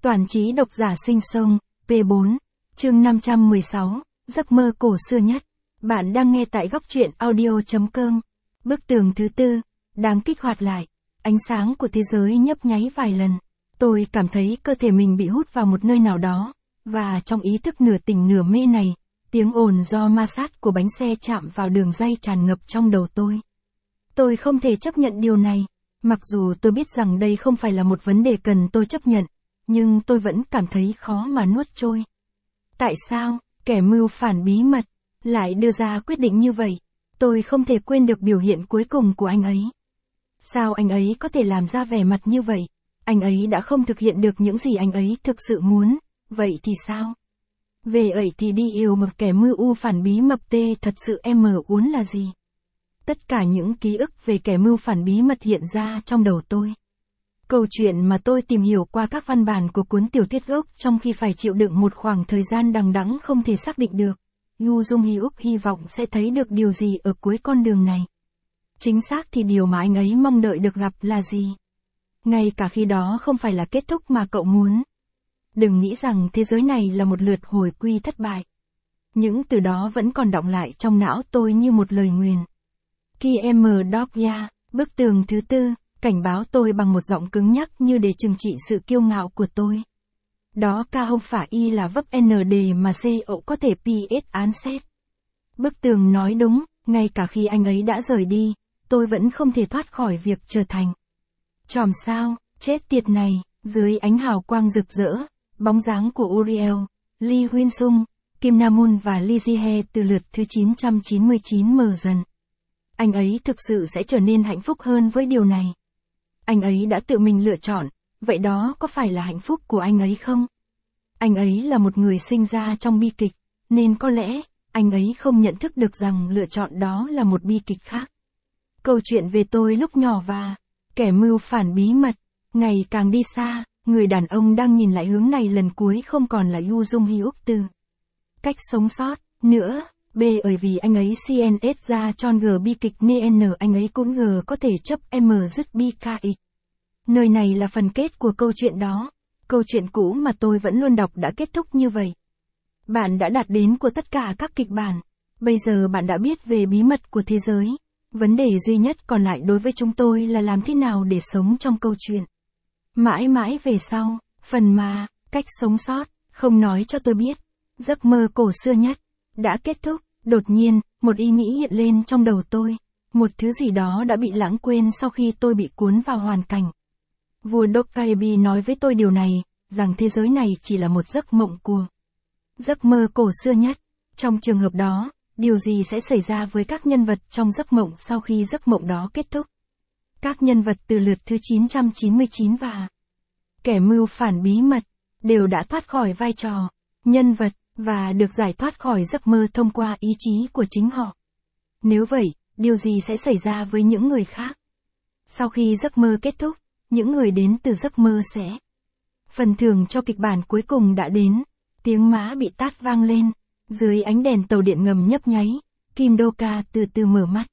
Toàn trí độc giả sinh sông, P4, chương 516, giấc mơ cổ xưa nhất. Bạn đang nghe tại góc truyện audio.com. Bức tường thứ tư, đang kích hoạt lại. Ánh sáng của thế giới nhấp nháy vài lần. Tôi cảm thấy cơ thể mình bị hút vào một nơi nào đó, và trong ý thức nửa tỉnh nửa mê này, tiếng ồn do ma sát của bánh xe chạm vào đường ray tràn ngập trong đầu tôi. Tôi không thể chấp nhận điều này, mặc dù tôi biết rằng đây không phải là một vấn đề cần tôi chấp nhận, nhưng tôi vẫn cảm thấy khó mà nuốt trôi. Tại sao, kẻ mưu phản bí mật, lại đưa ra quyết định như vậy? Tôi không thể quên được biểu hiện cuối cùng của anh ấy. Sao anh ấy có thể làm ra vẻ mặt như vậy? Anh ấy đã không thực hiện được những gì anh ấy thực sự muốn, vậy thì sao? Về ấy thì đi yêu một kẻ mưu u phản bí mật tê thật sự em uốn là gì? Tất cả những ký ức về kẻ mưu phản bí mật hiện ra trong đầu tôi. Câu chuyện mà tôi tìm hiểu qua các văn bản của cuốn tiểu thuyết gốc trong khi phải chịu đựng một khoảng thời gian đằng đẵng không thể xác định được. Yu Jung Hyuk hy vọng sẽ thấy được điều gì ở cuối con đường này. Chính xác thì điều mà anh ấy mong đợi được gặp là gì? Ngay cả khi đó không phải là kết thúc mà cậu muốn. Đừng nghĩ rằng thế giới này là một lượt hồi quy thất bại. Những từ đó vẫn còn đọng lại trong não tôi như một lời nguyền. Kiem Dokya, bức tường thứ tư, cảnh báo tôi bằng một giọng cứng nhắc như để trừng trị sự kiêu ngạo của tôi. Đó ca không phải y là vấp ND mà CO có thể PS án xét. Bức tường nói đúng, ngay cả khi anh ấy đã rời đi, tôi vẫn không thể thoát khỏi việc trở thành chòm sao, chết tiệt này, dưới ánh hào quang rực rỡ, bóng dáng của Uriel, Lee Huyên Sung, Kim Namun và Lee Ji-hye từ lượt thứ 999 mờ dần. Anh ấy thực sự sẽ trở nên hạnh phúc hơn với điều này. Anh ấy đã tự mình lựa chọn, vậy đó có phải là hạnh phúc của anh ấy không? Anh ấy là một người sinh ra trong bi kịch, nên có lẽ, anh ấy không nhận thức được rằng lựa chọn đó là một bi kịch khác. Câu chuyện về tôi lúc nhỏ và kẻ mưu phản bí mật, ngày càng đi xa, người đàn ông đang nhìn lại hướng này lần cuối không còn là Yu Jung Hyuk từ cách sống sót, nữa. Bởi vì anh ấy CNS ra tròn G bi kịch nên anh ấy cũng G có thể chấp M dứt bi KX. Nơi này là phần kết của câu chuyện đó. Câu chuyện cũ mà tôi vẫn luôn đọc đã kết thúc như vậy. Bạn đã đạt đến của tất cả các kịch bản. Bây giờ bạn đã biết về bí mật của thế giới. Vấn đề duy nhất còn lại đối với chúng tôi là làm thế nào để sống trong câu chuyện. Mãi mãi về sau, phần mà, cách sống sót, không nói cho tôi biết. Giấc mơ cổ xưa nhất đã kết thúc. Đột nhiên, một ý nghĩ hiện lên trong đầu tôi. Một thứ gì đó đã bị lãng quên sau khi tôi bị cuốn vào hoàn cảnh. Vua Dokkaebi nói với tôi điều này, rằng thế giới này chỉ là một giấc mộng của giấc mơ cổ xưa nhất. Trong trường hợp đó, điều gì sẽ xảy ra với các nhân vật trong giấc mộng sau khi giấc mộng đó kết thúc? Các nhân vật từ lượt thứ 999 và kẻ mưu phản bí mật, đều đã thoát khỏi vai trò nhân vật, và được giải thoát khỏi giấc mơ thông qua ý chí của chính họ. Nếu vậy, điều gì sẽ xảy ra với những người khác? Sau khi giấc mơ kết thúc, những người đến từ giấc mơ sẽ phần thưởng cho kịch bản cuối cùng đã đến. Tiếng má bị tát vang lên. Dưới ánh đèn tàu điện ngầm nhấp nháy, Kim Do-ka từ từ mở mắt.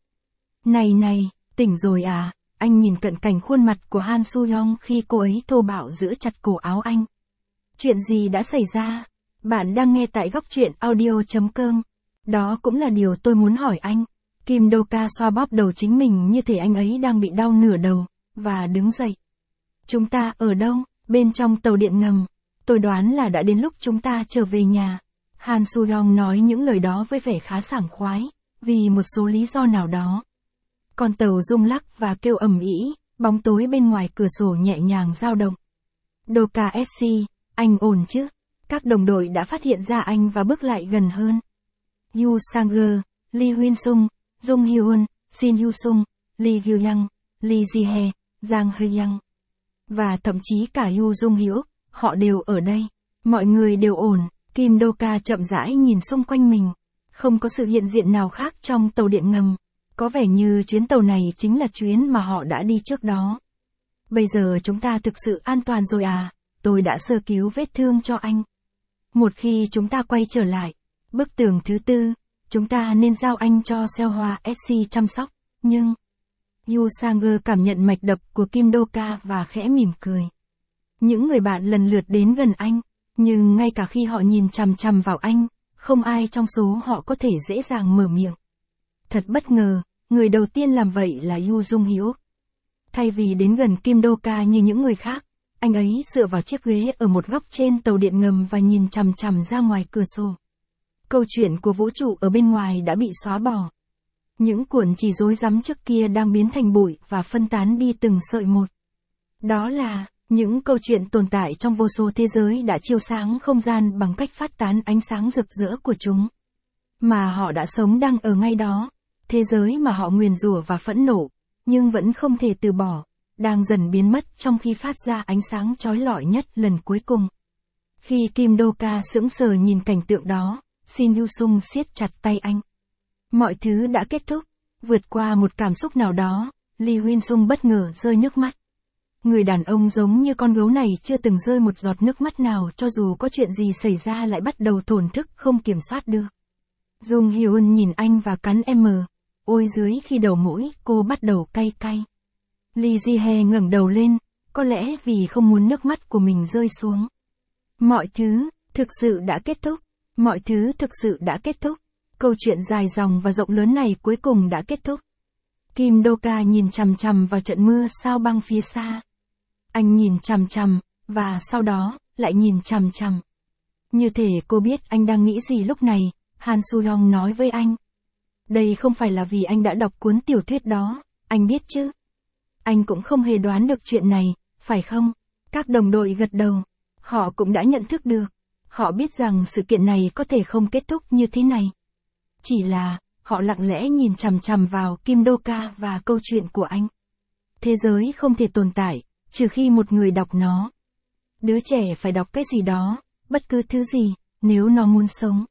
Này, tỉnh rồi à? Anh nhìn cận cảnh khuôn mặt của Han Soo-young khi cô ấy thô bạo giữ chặt cổ áo anh. Chuyện gì đã xảy ra? Bạn đang nghe tại góc truyện audio.com. Đó cũng là điều tôi muốn hỏi anh. Kim Do-ka xoa bóp đầu chính mình như thể anh ấy đang bị đau nửa đầu, và đứng dậy. Chúng ta ở đâu? Bên trong tàu điện ngầm. Tôi đoán là đã đến lúc chúng ta trở về nhà. Han Soo-young nói những lời đó với vẻ khá sảng khoái, vì một số lý do nào đó. Con tàu rung lắc và kêu ầm ĩ, bóng tối bên ngoài cửa sổ nhẹ nhàng dao động. Do-ka SC, anh ổn chứ? Các đồng đội đã phát hiện ra anh và bước lại gần hơn. Yu Sang-ge, Lee Huyên Sung, Jung Hyun, Shin Hyu Sung, Lee Gyu-young, Lee Ji-hye, Jang Hye-young. Và thậm chí cả Yu Jung Hyuk, họ đều ở đây. Mọi người đều ổn. Kim Do-ka chậm rãi nhìn xung quanh mình. Không có sự hiện diện nào khác trong tàu điện ngầm. Có vẻ như chuyến tàu này chính là chuyến mà họ đã đi trước đó. Bây giờ chúng ta thực sự an toàn rồi à? Tôi đã sơ cứu vết thương cho anh. Một khi chúng ta quay trở lại, bức tường thứ tư, chúng ta nên giao anh cho Seo Hoa SC chăm sóc, nhưng... Yu Sang-ge cảm nhận mạch đập của Kim Do-ka và khẽ mỉm cười. Những người bạn lần lượt đến gần anh, nhưng ngay cả khi họ nhìn chằm chằm vào anh, không ai trong số họ có thể dễ dàng mở miệng. Thật bất ngờ, người đầu tiên làm vậy là Yu Jung Hyuk. Thay vì đến gần Kim Do-ka như những người khác, anh ấy dựa vào chiếc ghế ở một góc trên tàu điện ngầm và nhìn chằm chằm ra ngoài cửa sổ. Câu chuyện của vũ trụ ở bên ngoài đã bị xóa bỏ. Những cuộn chỉ rối rắm trước kia đang biến thành bụi và phân tán đi từng sợi một. Đó là những câu chuyện tồn tại trong vô số thế giới đã chiếu sáng không gian bằng cách phát tán ánh sáng rực rỡ của chúng. Mà họ đã sống đang ở ngay đó, thế giới mà họ nguyền rủa và phẫn nộ, nhưng vẫn không thể từ bỏ, đang dần biến mất trong khi phát ra ánh sáng chói lọi nhất lần cuối cùng. Khi Kim Do-ka sững sờ nhìn cảnh tượng đó, Shin Yu-sung siết chặt tay anh. Mọi thứ đã kết thúc, vượt qua một cảm xúc nào đó, Lee Huynh-sung bất ngờ rơi nước mắt. Người đàn ông giống như con gấu này chưa từng rơi một giọt nước mắt nào cho dù có chuyện gì xảy ra lại bắt đầu thổn thức không kiểm soát được. Jung Hyun nhìn anh và cắn ôi dưới khi đầu mũi cô bắt đầu cay cay. Lee Ji-hye ngẩng đầu lên, có lẽ vì không muốn nước mắt của mình rơi xuống. Mọi thứ, thực sự đã kết thúc. Mọi thứ thực sự đã kết thúc. Câu chuyện dài dòng và rộng lớn này cuối cùng đã kết thúc. Kim Do-ka nhìn chằm chằm vào trận mưa sao băng phía xa. Anh nhìn chằm chằm, và sau đó, lại nhìn chằm chằm. Như thể cô biết anh đang nghĩ gì lúc này, Han Soo-young nói với anh. Đây không phải là vì anh đã đọc cuốn tiểu thuyết đó, anh biết chứ. Anh cũng không hề đoán được chuyện này, phải không? Các đồng đội gật đầu. Họ cũng đã nhận thức được. Họ biết rằng sự kiện này có thể không kết thúc như thế này. Chỉ là, họ lặng lẽ nhìn chằm chằm vào Kim Do-ka và câu chuyện của anh. Thế giới không thể tồn tại, trừ khi một người đọc nó. Đứa trẻ phải đọc cái gì đó, bất cứ thứ gì, nếu nó muốn sống.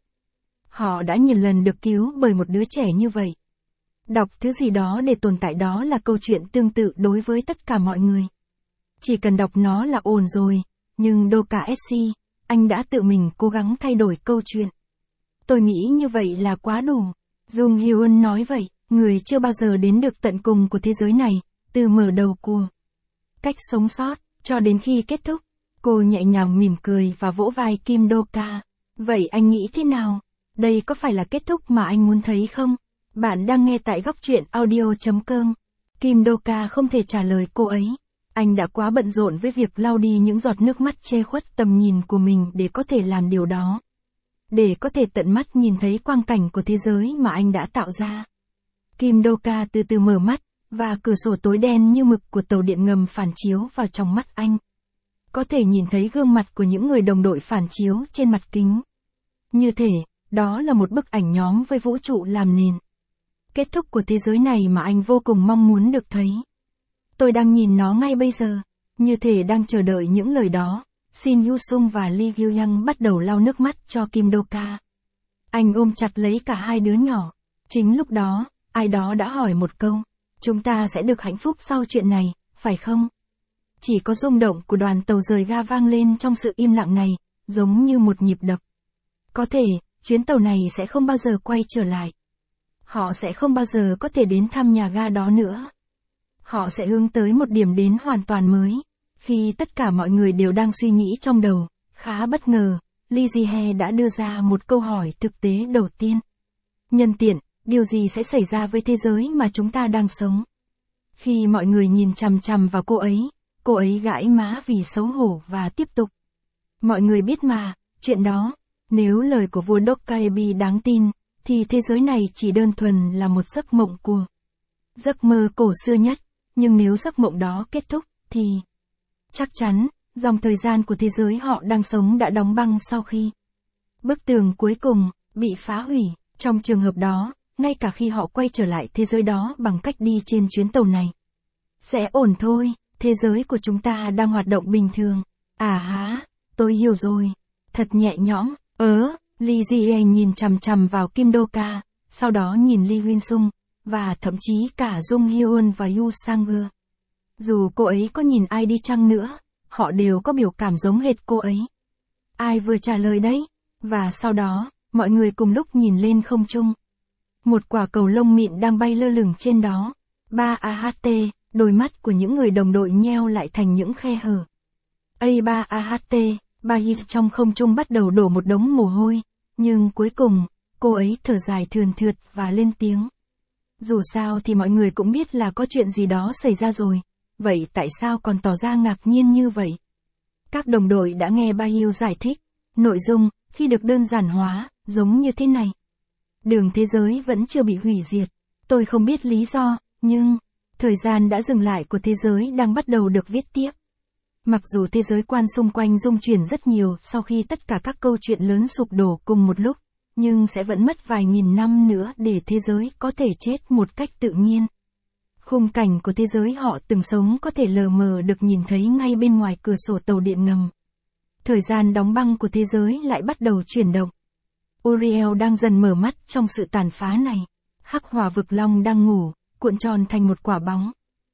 Họ đã nhiều lần được cứu bởi một đứa trẻ như vậy. Đọc thứ gì đó để tồn tại đó là câu chuyện tương tự đối với tất cả mọi người. Chỉ cần đọc nó là ổn rồi, nhưng Do-ka SC, anh đã tự mình cố gắng thay đổi câu chuyện. Tôi nghĩ như vậy là quá đủ. Jung Hyun nói vậy, người chưa bao giờ đến được tận cùng của thế giới này, từ mở đầu của cách sống sót, cho đến khi kết thúc. Cô nhẹ nhàng mỉm cười và vỗ vai Kim Do-ka. Vậy anh nghĩ thế nào? Đây có phải là kết thúc mà anh muốn thấy không? Bạn đang nghe tại góc truyện audio.com. Kim Do-ka không thể trả lời cô ấy. Anh đã quá bận rộn với việc lau đi những giọt nước mắt che khuất tầm nhìn của mình để có thể làm điều đó. Để có thể tận mắt nhìn thấy quang cảnh của thế giới mà anh đã tạo ra. Kim Do-ka từ từ mở mắt, và cửa sổ tối đen như mực của tàu điện ngầm phản chiếu vào trong mắt anh. Có thể nhìn thấy gương mặt của những người đồng đội phản chiếu trên mặt kính. Như thể, đó là một bức ảnh nhóm với vũ trụ làm nền. Kết thúc của thế giới này mà anh vô cùng mong muốn được thấy. Tôi đang nhìn nó ngay bây giờ, như thể đang chờ đợi những lời đó. Shin Yu-sung và Lee Gyu-young bắt đầu lau nước mắt cho Kim Do-ka. Anh ôm chặt lấy cả hai đứa nhỏ. Chính lúc đó, ai đó đã hỏi một câu. Chúng ta sẽ được hạnh phúc sau chuyện này, phải không? Chỉ có rung động của đoàn tàu rời ga vang lên trong sự im lặng này, giống như một nhịp đập. Có thể, chuyến tàu này sẽ không bao giờ quay trở lại. Họ sẽ không bao giờ có thể đến thăm nhà ga đó nữa. Họ sẽ hướng tới một điểm đến hoàn toàn mới. Khi tất cả mọi người đều đang suy nghĩ trong đầu, khá bất ngờ, Lee Ji-hye đã đưa ra một câu hỏi thực tế đầu tiên. Nhân tiện, điều gì sẽ xảy ra với thế giới mà chúng ta đang sống? Khi mọi người nhìn chằm chằm vào cô ấy gãi má vì xấu hổ và tiếp tục. Mọi người biết mà, chuyện đó, nếu lời của vua Dokkaebi đáng tin, thì thế giới này chỉ đơn thuần là một giấc mộng của giấc mơ cổ xưa nhất, nhưng nếu giấc mộng đó kết thúc, thì chắc chắn, dòng thời gian của thế giới họ đang sống đã đóng băng sau khi bức tường cuối cùng bị phá hủy. Trong trường hợp đó, ngay cả khi họ quay trở lại thế giới đó bằng cách đi trên chuyến tàu này, sẽ ổn thôi, thế giới của chúng ta đang hoạt động bình thường. À há, tôi hiểu rồi. Thật nhẹ nhõm. Lee Ji-hye nhìn chằm chằm vào Kim Do-ka, sau đó nhìn Lee Huynh-sung, và thậm chí cả Jung Hyun và Yu Sang-gu. Dù cô ấy có nhìn ai đi chăng nữa, họ đều có biểu cảm giống hệt cô ấy. Ai vừa trả lời đấy? Và sau đó, mọi người cùng lúc nhìn lên không trung. Một quả cầu lông mịn đang bay lơ lửng trên đó. 3AHT, đôi mắt của những người đồng đội nheo lại thành những khe hở. A3AHT, Bahir trong không trung bắt đầu đổ một đống mồ hôi, nhưng cuối cùng, cô ấy thở dài thườn thượt và lên tiếng. Dù sao thì mọi người cũng biết là có chuyện gì đó xảy ra rồi, vậy tại sao còn tỏ ra ngạc nhiên như vậy? Các đồng đội đã nghe Bahir giải thích, nội dung, khi được đơn giản hóa, giống như thế này. Đường thế giới vẫn chưa bị hủy diệt, tôi không biết lý do, nhưng, thời gian đã dừng lại của thế giới đang bắt đầu được viết tiếp. Mặc dù thế giới quan xung quanh rung chuyển rất nhiều sau khi tất cả các câu chuyện lớn sụp đổ cùng một lúc, nhưng sẽ vẫn mất vài nghìn năm nữa để thế giới có thể chết một cách tự nhiên. Khung cảnh của thế giới họ từng sống có thể lờ mờ được nhìn thấy ngay bên ngoài cửa sổ tàu điện ngầm. Thời gian đóng băng của thế giới lại bắt đầu chuyển động. Uriel đang dần mở mắt trong sự tàn phá này. Hắc hỏa vực long đang ngủ, cuộn tròn thành một quả bóng.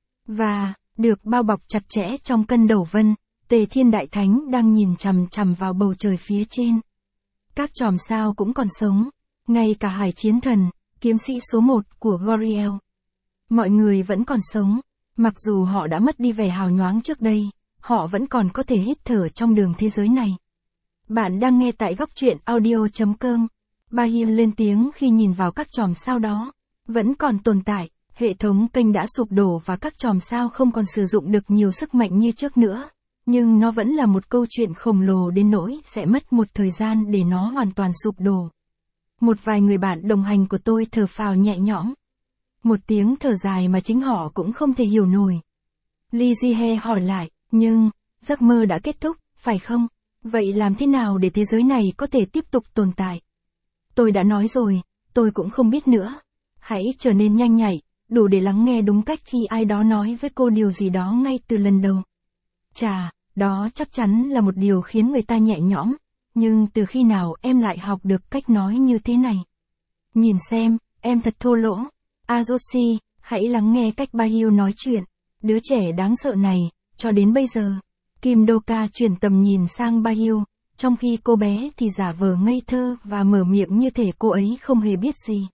Và, được bao bọc chặt chẽ trong cân đầu vân, Tề Thiên Đại Thánh đang nhìn chằm chằm vào bầu trời phía trên. Các chòm sao cũng còn sống, ngay cả Hải Chiến Thần, kiếm sĩ số 1 của Goriel. Mọi người vẫn còn sống, mặc dù họ đã mất đi vẻ hào nhoáng trước đây, họ vẫn còn có thể hít thở trong đường thế giới này. Bạn đang nghe tại góc truyện audio.com. Bahir lên tiếng khi nhìn vào các chòm sao đó. Vẫn còn tồn tại, hệ thống kênh đã sụp đổ và các chòm sao không còn sử dụng được nhiều sức mạnh như trước nữa. Nhưng nó vẫn là một câu chuyện khổng lồ đến nỗi sẽ mất một thời gian để nó hoàn toàn sụp đổ. Một vài người bạn đồng hành của tôi thở phào nhẹ nhõm. Một tiếng thở dài mà chính họ cũng không thể hiểu nổi. Lee Ji-he hỏi lại, nhưng, giấc mơ đã kết thúc, phải không? Vậy làm thế nào để thế giới này có thể tiếp tục tồn tại? Tôi đã nói rồi, tôi cũng không biết nữa. Hãy trở nên nhanh nhạy, đủ để lắng nghe đúng cách khi ai đó nói với cô điều gì đó ngay từ lần đầu. Chà, đó chắc chắn là một điều khiến người ta nhẹ nhõm, nhưng từ khi nào em lại học được cách nói như thế này? Nhìn xem, em thật thô lỗ. Azoshi, hãy lắng nghe cách Bahir nói chuyện. Đứa trẻ đáng sợ này, cho đến bây giờ. Kim Doka chuyển tầm nhìn sang Bahir, trong khi cô bé thì giả vờ ngây thơ và mở miệng như thể cô ấy không hề biết gì.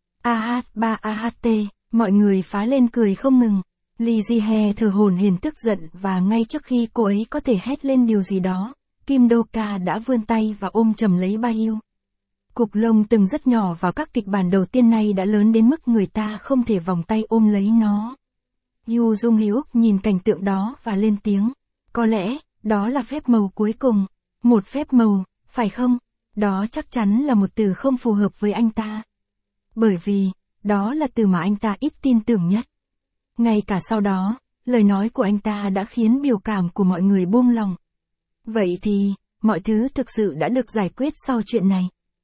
AH3AHT, mọi người phá lên cười không ngừng. Lee Ji-he thở hổn hển tức giận và ngay trước khi cô ấy có thể hét lên điều gì đó, Kim Doka đã vươn tay và ôm chầm lấy Bahir. Cục lông từng rất nhỏ vào các kịch bản đầu tiên này đã lớn đến mức người ta không thể vòng tay ôm lấy nó. Yu Jung Hyuk nhìn cảnh tượng đó và lên tiếng. Có lẽ, đó là phép màu cuối cùng. Một phép màu, phải không? Đó chắc chắn là một từ không phù hợp với anh ta. Bởi vì, đó là từ mà anh ta ít tin tưởng nhất. Ngay cả sau đó, lời nói của anh ta đã khiến biểu cảm của mọi người buông lòng. Vậy thì, mọi thứ thực sự đã được giải quyết sau chuyện này.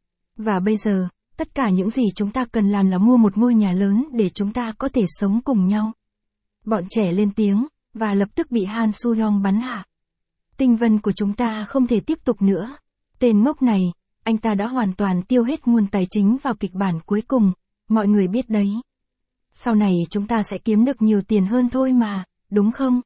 Và bây giờ, tất cả những gì chúng ta cần làm là mua một ngôi nhà lớn để chúng ta có thể sống cùng nhau. Bọn trẻ lên tiếng, và lập tức bị Han Soo-hyung bắn hạ. Tinh vân của chúng ta không thể tiếp tục nữa. Tên ngốc này, anh ta đã hoàn toàn tiêu hết nguồn tài chính vào kịch bản cuối cùng, mọi người biết đấy. Sau này chúng ta sẽ kiếm được nhiều tiền hơn thôi mà, đúng không?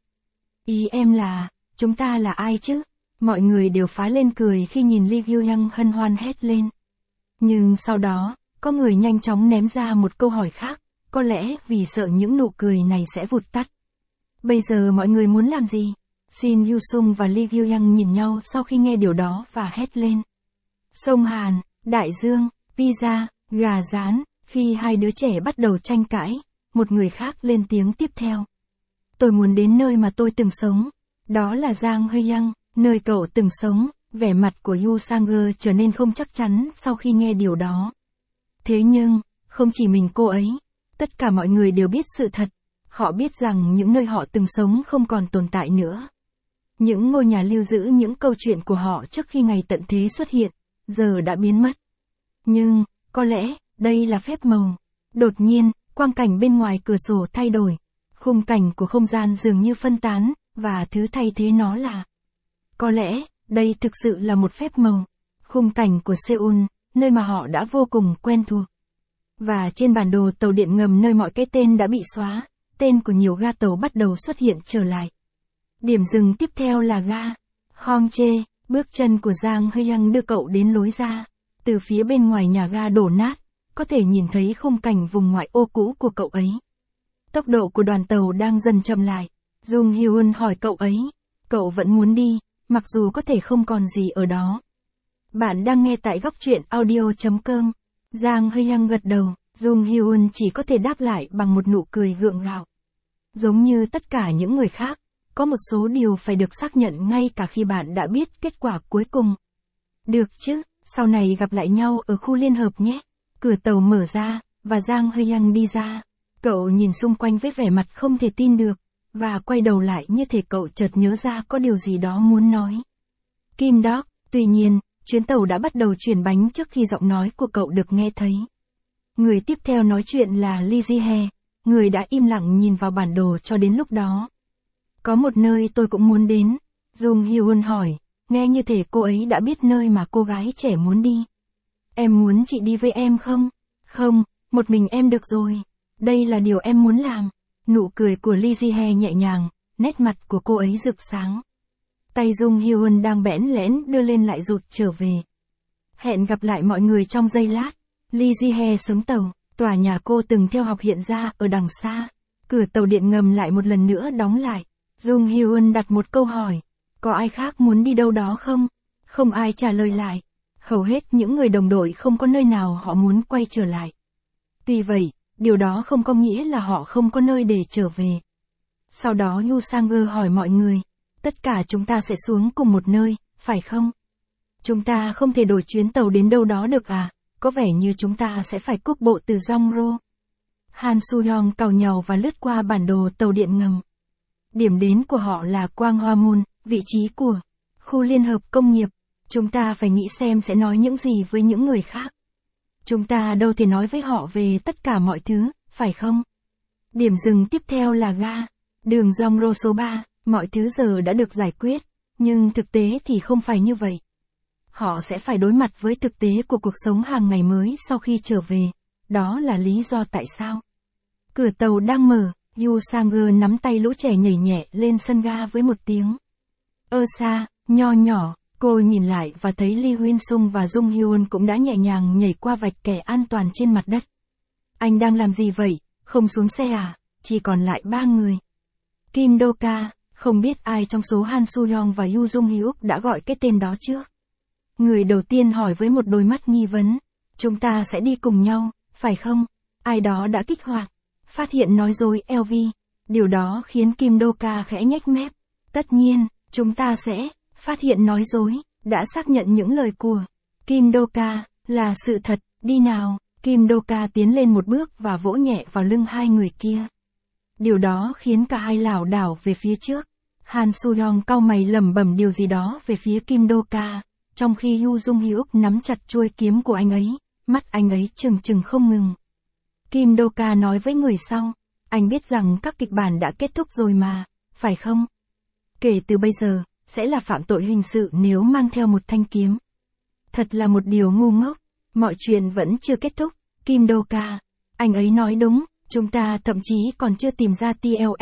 Ý em là, chúng ta là ai chứ? Mọi người đều phá lên cười khi nhìn Lee Gyu-young hân hoan hét lên. Nhưng sau đó, có người nhanh chóng ném ra một câu hỏi khác, có lẽ vì sợ những nụ cười này sẽ vụt tắt. Bây giờ mọi người muốn làm gì? Shin Yu-sung và Lee Gyu-young nhìn nhau sau khi nghe điều đó và hét lên. Sông Hàn, Đại Dương, pizza, gà rán, khi hai đứa trẻ bắt đầu tranh cãi, một người khác lên tiếng tiếp theo. Tôi muốn đến nơi mà tôi từng sống. Đó là Giang Hye-young, nơi cậu từng sống. Vẻ mặt của Yu Sang-geul trở nên không chắc chắn sau khi nghe điều đó. Thế nhưng, không chỉ mình cô ấy, tất cả mọi người đều biết sự thật. Họ biết rằng những nơi họ từng sống không còn tồn tại nữa. Những ngôi nhà lưu giữ những câu chuyện của họ trước khi ngày tận thế xuất hiện, giờ đã biến mất. Nhưng, có lẽ, đây là phép màu. Đột nhiên, quang cảnh bên ngoài cửa sổ thay đổi. Khung cảnh của không gian dường như phân tán, và thứ thay thế nó là. Có lẽ, đây thực sự là một phép màu. Khung cảnh của Seoul, nơi mà họ đã vô cùng quen thuộc. Và trên bản đồ tàu điện ngầm nơi mọi cái tên đã bị xóa, tên của nhiều ga tàu bắt đầu xuất hiện trở lại. Điểm dừng tiếp theo là ga Hongdae. Bước chân của Giang Hye-young đưa cậu đến lối ra. Từ phía bên ngoài nhà ga đổ nát, có thể nhìn thấy khung cảnh vùng ngoại ô cũ của cậu ấy. Tốc độ của đoàn tàu đang dần chậm lại. Jung Hyun hỏi cậu ấy, cậu vẫn muốn đi, mặc dù có thể không còn gì ở đó. Bạn đang nghe tại góc truyện audio.com. Giang Hơi Hăng gật đầu, Jung Hyun chỉ có thể đáp lại bằng một nụ cười gượng gạo. Giống như tất cả những người khác, có một số điều phải được xác nhận ngay cả khi bạn đã biết kết quả cuối cùng. Được chứ, sau này gặp lại nhau ở khu liên hợp nhé. Cửa tàu mở ra, và Giang Hơi Hăng đi ra. Cậu nhìn xung quanh với vẻ mặt không thể tin được, và quay đầu lại như thể cậu chợt nhớ ra có điều gì đó muốn nói. Kim Dok, tuy nhiên, chuyến tàu đã bắt đầu chuyển bánh trước khi giọng nói của cậu được nghe thấy. Người tiếp theo nói chuyện là Lee Ji-hye, người đã im lặng nhìn vào bản đồ cho đến lúc đó. Có một nơi tôi cũng muốn đến, Jung Hyun hỏi, nghe như thể cô ấy đã biết nơi mà cô gái trẻ muốn đi. Em muốn chị đi với em không? Không, một mình em được rồi. Đây là điều em muốn làm. Nụ cười của Lee Ji-hye nhẹ nhàng, nét mặt của cô ấy rực sáng. Tay Jung Hyun đang bẽn lẽn đưa lên lại rụt trở về. Hẹn gặp lại mọi người trong giây lát. Lee Ji-hye xuống tàu, tòa nhà cô từng theo học hiện ra ở đằng xa. Cửa tàu điện ngầm lại một lần nữa đóng lại. Jung Hyun đặt một câu hỏi. Có ai khác muốn đi đâu đó không? Không ai trả lời lại. Hầu hết những người đồng đội không có nơi nào họ muốn quay trở lại. Tuy vậy, điều đó không có nghĩa là họ không có nơi để trở về. Sau đó Yu Sang-ơ hỏi mọi người, tất cả chúng ta sẽ xuống cùng một nơi, phải không? Chúng ta không thể đổi chuyến tàu đến đâu đó được à? Có vẻ như chúng ta sẽ phải cúc bộ từ Jongro. Han Soo-hyung càu nhàu và lướt qua bản đồ tàu điện ngầm. Điểm đến của họ là Gwanghwamun, vị trí của khu liên hợp công nghiệp. Chúng ta phải nghĩ xem sẽ nói những gì với những người khác. Chúng ta đâu thể nói với họ về tất cả mọi thứ, phải không? Điểm dừng tiếp theo là ga. Đường Jongro số 3, mọi thứ giờ đã được giải quyết, nhưng thực tế thì không phải như vậy. Họ sẽ phải đối mặt với thực tế của cuộc sống hàng ngày mới sau khi trở về. Đó là lý do tại sao. Cửa tàu đang mở, Yu Sang-ơ nắm tay lũ trẻ nhảy nhẹ lên sân ga với một tiếng. Xa, nho nhỏ, cô nhìn lại và thấy Lee Huyên Sung và Jung Hyun cũng đã nhẹ nhàng nhảy qua vạch kẻ an toàn trên mặt đất. Anh đang làm gì vậy, không xuống xe à? Chỉ còn lại 3 người. Kim Do-ka, không biết ai trong số Han Soo-hyung và Yu Jung-hyuk đã gọi cái tên đó trước. Người đầu tiên hỏi với một đôi mắt nghi vấn. Chúng ta sẽ đi cùng nhau, phải không? Ai đó đã kích hoạt. Phát hiện nói dối LV. Điều đó khiến Kim Do-ka khẽ nhếch mép. Tất nhiên, chúng ta sẽ phát hiện nói dối, đã xác nhận những lời của Kim Do-ka là sự thật, đi nào. Kim Do-ka tiến lên một bước và vỗ nhẹ vào lưng hai người kia. Điều đó khiến cả hai lảo đảo về phía trước. Han Soo-hyung cau mày lẩm bẩm điều gì đó về phía Kim Do-ka, trong khi Yu Jung-hyuk nắm chặt chuôi kiếm của anh ấy, mắt anh ấy trừng trừng không ngừng. Kim Do-ka nói với người sau, anh biết rằng các kịch bản đã kết thúc rồi mà, phải không? Kể từ bây giờ, sẽ là phạm tội hình sự nếu mang theo một thanh kiếm. Thật là một điều ngu ngốc, mọi chuyện vẫn chưa kết thúc, Kim Do-ka. Anh ấy nói đúng, chúng ta thậm chí còn chưa tìm ra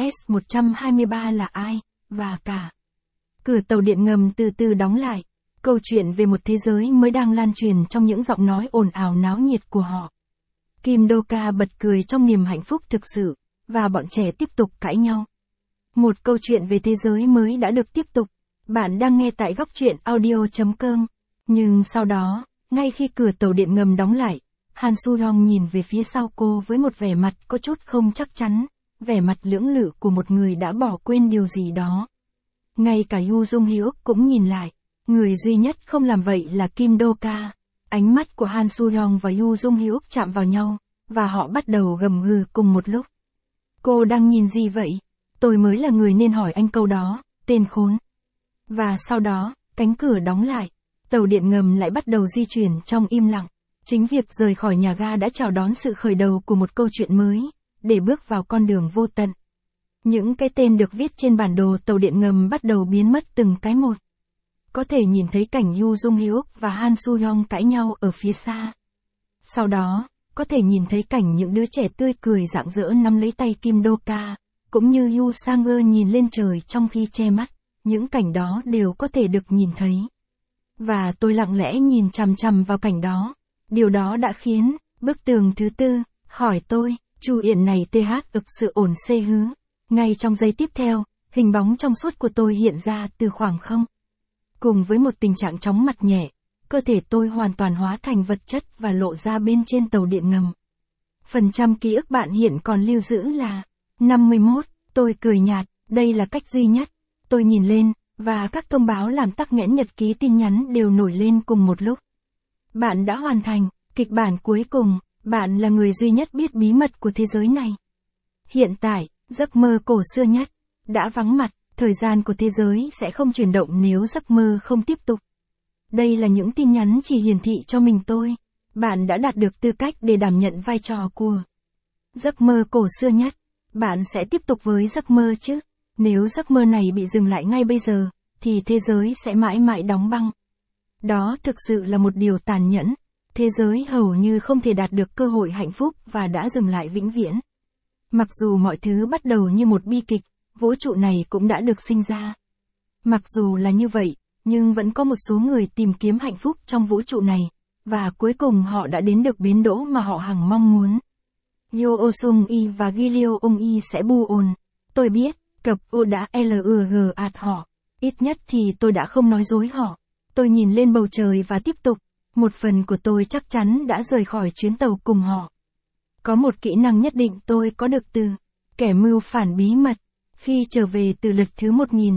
TLS-123 là ai, và cả. Cửa tàu điện ngầm từ từ đóng lại, câu chuyện về một thế giới mới đang lan truyền trong những giọng nói ồn ào náo nhiệt của họ. Kim Do-ka bật cười trong niềm hạnh phúc thực sự, và bọn trẻ tiếp tục cãi nhau. Một câu chuyện về thế giới mới đã được tiếp tục. Bạn đang nghe tại góc truyện audio.com. Nhưng sau đó, ngay khi cửa tàu điện ngầm đóng lại, Han Soo-hyung nhìn về phía sau cô với một vẻ mặt có chút không chắc chắn, vẻ mặt lưỡng lự của một người đã bỏ quên điều gì đó. Ngay cả Yu Jung-hyuk cũng nhìn lại. Người duy nhất không làm vậy là Kim Do-ka. Ánh mắt của Han Soo-hyung và Yu Jung-hyuk chạm vào nhau, và họ bắt đầu gầm gừ cùng một lúc. Cô đang nhìn gì vậy? Tôi mới là người nên hỏi anh câu đó, tên khốn. Và sau đó, cánh cửa đóng lại. Tàu điện ngầm lại bắt đầu di chuyển trong im lặng. Chính việc rời khỏi nhà ga đã chào đón sự khởi đầu của một câu chuyện mới, để bước vào con đường vô tận. Những cái tên được viết trên bản đồ tàu điện ngầm bắt đầu biến mất từng cái một. Có thể nhìn thấy cảnh Yu Jung-hyuk và Han Soo-hyung cãi nhau ở phía xa. Sau đó, có thể nhìn thấy cảnh những đứa trẻ tươi cười rạng rỡ nắm lấy tay Kim Do-ka, cũng như Yu Sang-ơ nhìn lên trời trong khi che mắt. Những cảnh đó đều có thể được nhìn thấy. Và tôi lặng lẽ nhìn chằm chằm vào cảnh đó. Điều đó đã khiến, bức tường thứ tư, hỏi tôi, Chu Yển này TH ực sự ổn xê hứ. Ngay trong giây tiếp theo, hình bóng trong suốt của tôi hiện ra từ khoảng không. Cùng với một tình trạng chóng mặt nhẹ, cơ thể tôi hoàn toàn hóa thành vật chất và lộ ra bên trên tàu điện ngầm. Phần trăm ký ức bạn hiện còn lưu giữ là 51, tôi cười nhạt, đây là cách duy nhất. Tôi nhìn lên, và các thông báo làm tắc nghẽn nhật ký tin nhắn đều nổi lên cùng một lúc. Bạn đã hoàn thành, kịch bản cuối cùng, bạn là người duy nhất biết bí mật của thế giới này. Hiện tại, giấc mơ cổ xưa nhất, đã vắng mặt, thời gian của thế giới sẽ không chuyển động nếu giấc mơ không tiếp tục. Đây là những tin nhắn chỉ hiển thị cho mình tôi. Bạn đã đạt được tư cách để đảm nhận vai trò của giấc mơ cổ xưa nhất. Bạn sẽ tiếp tục với giấc mơ chứ? Nếu giấc mơ này bị dừng lại ngay bây giờ, thì thế giới sẽ mãi mãi đóng băng. Đó thực sự là một điều tàn nhẫn. Thế giới hầu như không thể đạt được cơ hội hạnh phúc và đã dừng lại vĩnh viễn. Mặc dù mọi thứ bắt đầu như một bi kịch, vũ trụ này cũng đã được sinh ra. Mặc dù là như vậy, nhưng vẫn có một số người tìm kiếm hạnh phúc trong vũ trụ này, và cuối cùng họ đã đến được bến đỗ mà họ hằng mong muốn. Yo Sung Y và Gilio Ung Y sẽ bu ồn. Tôi biết, cặp U đã LUG ạt họ. Ít nhất thì tôi đã không nói dối họ. Tôi nhìn lên bầu trời và tiếp tục. Một phần của tôi chắc chắn đã rời khỏi chuyến tàu cùng họ. Có một kỹ năng nhất định tôi có được từ kẻ mưu phản bí mật. Khi trở về từ lượt thứ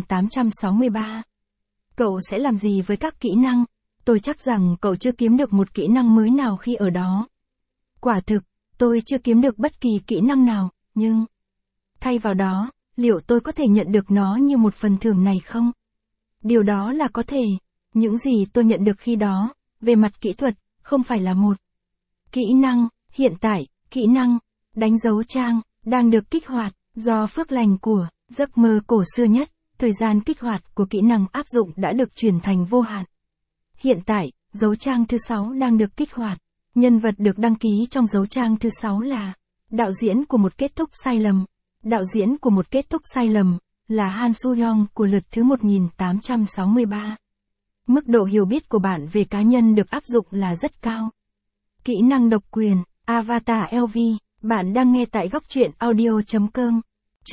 1863. Cậu sẽ làm gì với các kỹ năng? Tôi chắc rằng cậu chưa kiếm được một kỹ năng mới nào khi ở đó. Quả thực, tôi chưa kiếm được bất kỳ kỹ năng nào, nhưng thay vào đó, liệu tôi có thể nhận được nó như một phần thưởng này không? Điều đó là có thể. Những gì tôi nhận được khi đó, về mặt kỹ thuật, không phải là một kỹ năng. Hiện tại, kỹ năng đánh dấu trang đang được kích hoạt do phước lành của giấc mơ cổ xưa nhất. Thời gian kích hoạt của kỹ năng áp dụng đã được chuyển thành vô hạn. Hiện tại, dấu trang thứ 6 đang được kích hoạt. Nhân vật được đăng ký trong dấu trang thứ 6 là đạo diễn của một kết thúc sai lầm. Đạo diễn của một kết thúc sai lầm là Han Soo-young của lượt thứ 1863. Mức độ hiểu biết của bạn về cá nhân được áp dụng là rất cao. Kỹ năng độc quyền, Avatar LV, bạn đang nghe tại góc truyện audio.com.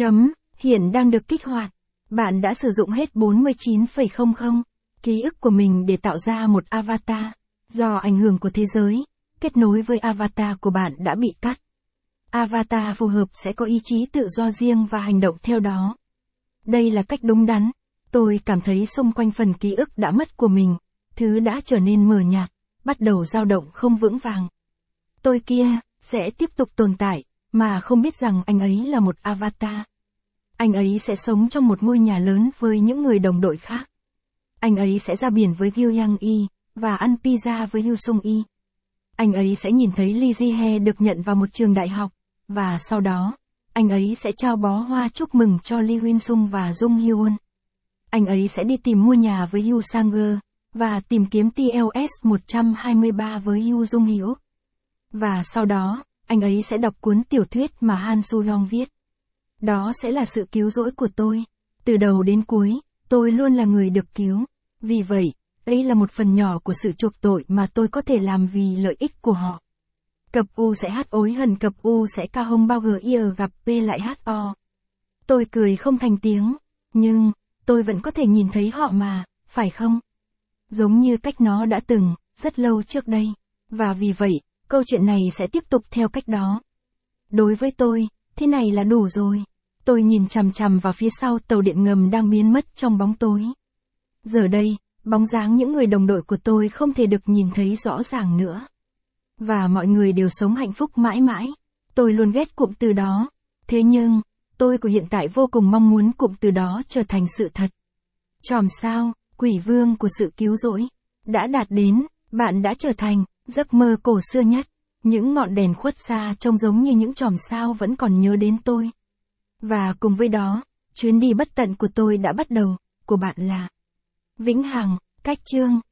Hiện đang được kích hoạt. Bạn đã sử dụng hết 49,00 ký ức của mình để tạo ra một avatar. Do ảnh hưởng của thế giới, kết nối với avatar của bạn đã bị cắt. Avatar phù hợp sẽ có ý chí tự do riêng và hành động theo đó. Đây là cách đúng đắn. Tôi cảm thấy xung quanh phần ký ức đã mất của mình, thứ đã trở nên mờ nhạt, bắt đầu dao động không vững vàng. Tôi kia, sẽ tiếp tục tồn tại, mà không biết rằng anh ấy là một avatar. Anh ấy sẽ sống trong một ngôi nhà lớn với những người đồng đội khác. Anh ấy sẽ ra biển với Gil Yang Y, và ăn pizza với Yu Sung Y. Anh ấy sẽ nhìn thấy Lee Ji-hye được nhận vào một trường đại học, và sau đó, anh ấy sẽ trao bó hoa chúc mừng cho Lee Huyên Sung và Jung Hyun. Anh ấy sẽ đi tìm mua nhà với Yu Sang-ge, và tìm kiếm TLS 123 với Yu Jung Hyuk. Và sau đó, anh ấy sẽ đọc cuốn tiểu thuyết mà Han Soo-young viết. Đó sẽ là sự cứu rỗi của tôi. Từ đầu đến cuối, tôi luôn là người được cứu. Vì vậy, đây là một phần nhỏ của sự chuộc tội mà tôi có thể làm vì lợi ích của họ. Cặp U sẽ hát ối hận, cặp U sẽ ca hông bao gờ ia gặp P lại hát o. Tôi cười không thành tiếng, nhưng tôi vẫn có thể nhìn thấy họ mà, phải không? Giống như cách nó đã từng, rất lâu trước đây. Và vì vậy, câu chuyện này sẽ tiếp tục theo cách đó. Đối với tôi, thế này là đủ rồi. Tôi nhìn chằm chằm vào phía sau tàu điện ngầm đang biến mất trong bóng tối. Giờ đây, bóng dáng những người đồng đội của tôi không thể được nhìn thấy rõ ràng nữa. Và mọi người đều sống hạnh phúc mãi mãi. Tôi luôn ghét cụm từ đó. Thế nhưng, tôi của hiện tại vô cùng mong muốn cụm từ đó trở thành sự thật. Chòm sao, quỷ vương của sự cứu rỗi, đã đạt đến, bạn đã trở thành giấc mơ cổ xưa nhất. Những ngọn đèn khuất xa trông giống như những chòm sao vẫn còn nhớ đến tôi. Và cùng với đó, chuyến đi bất tận của tôi đã bắt đầu, của bạn là Vĩnh Hằng, cách chương.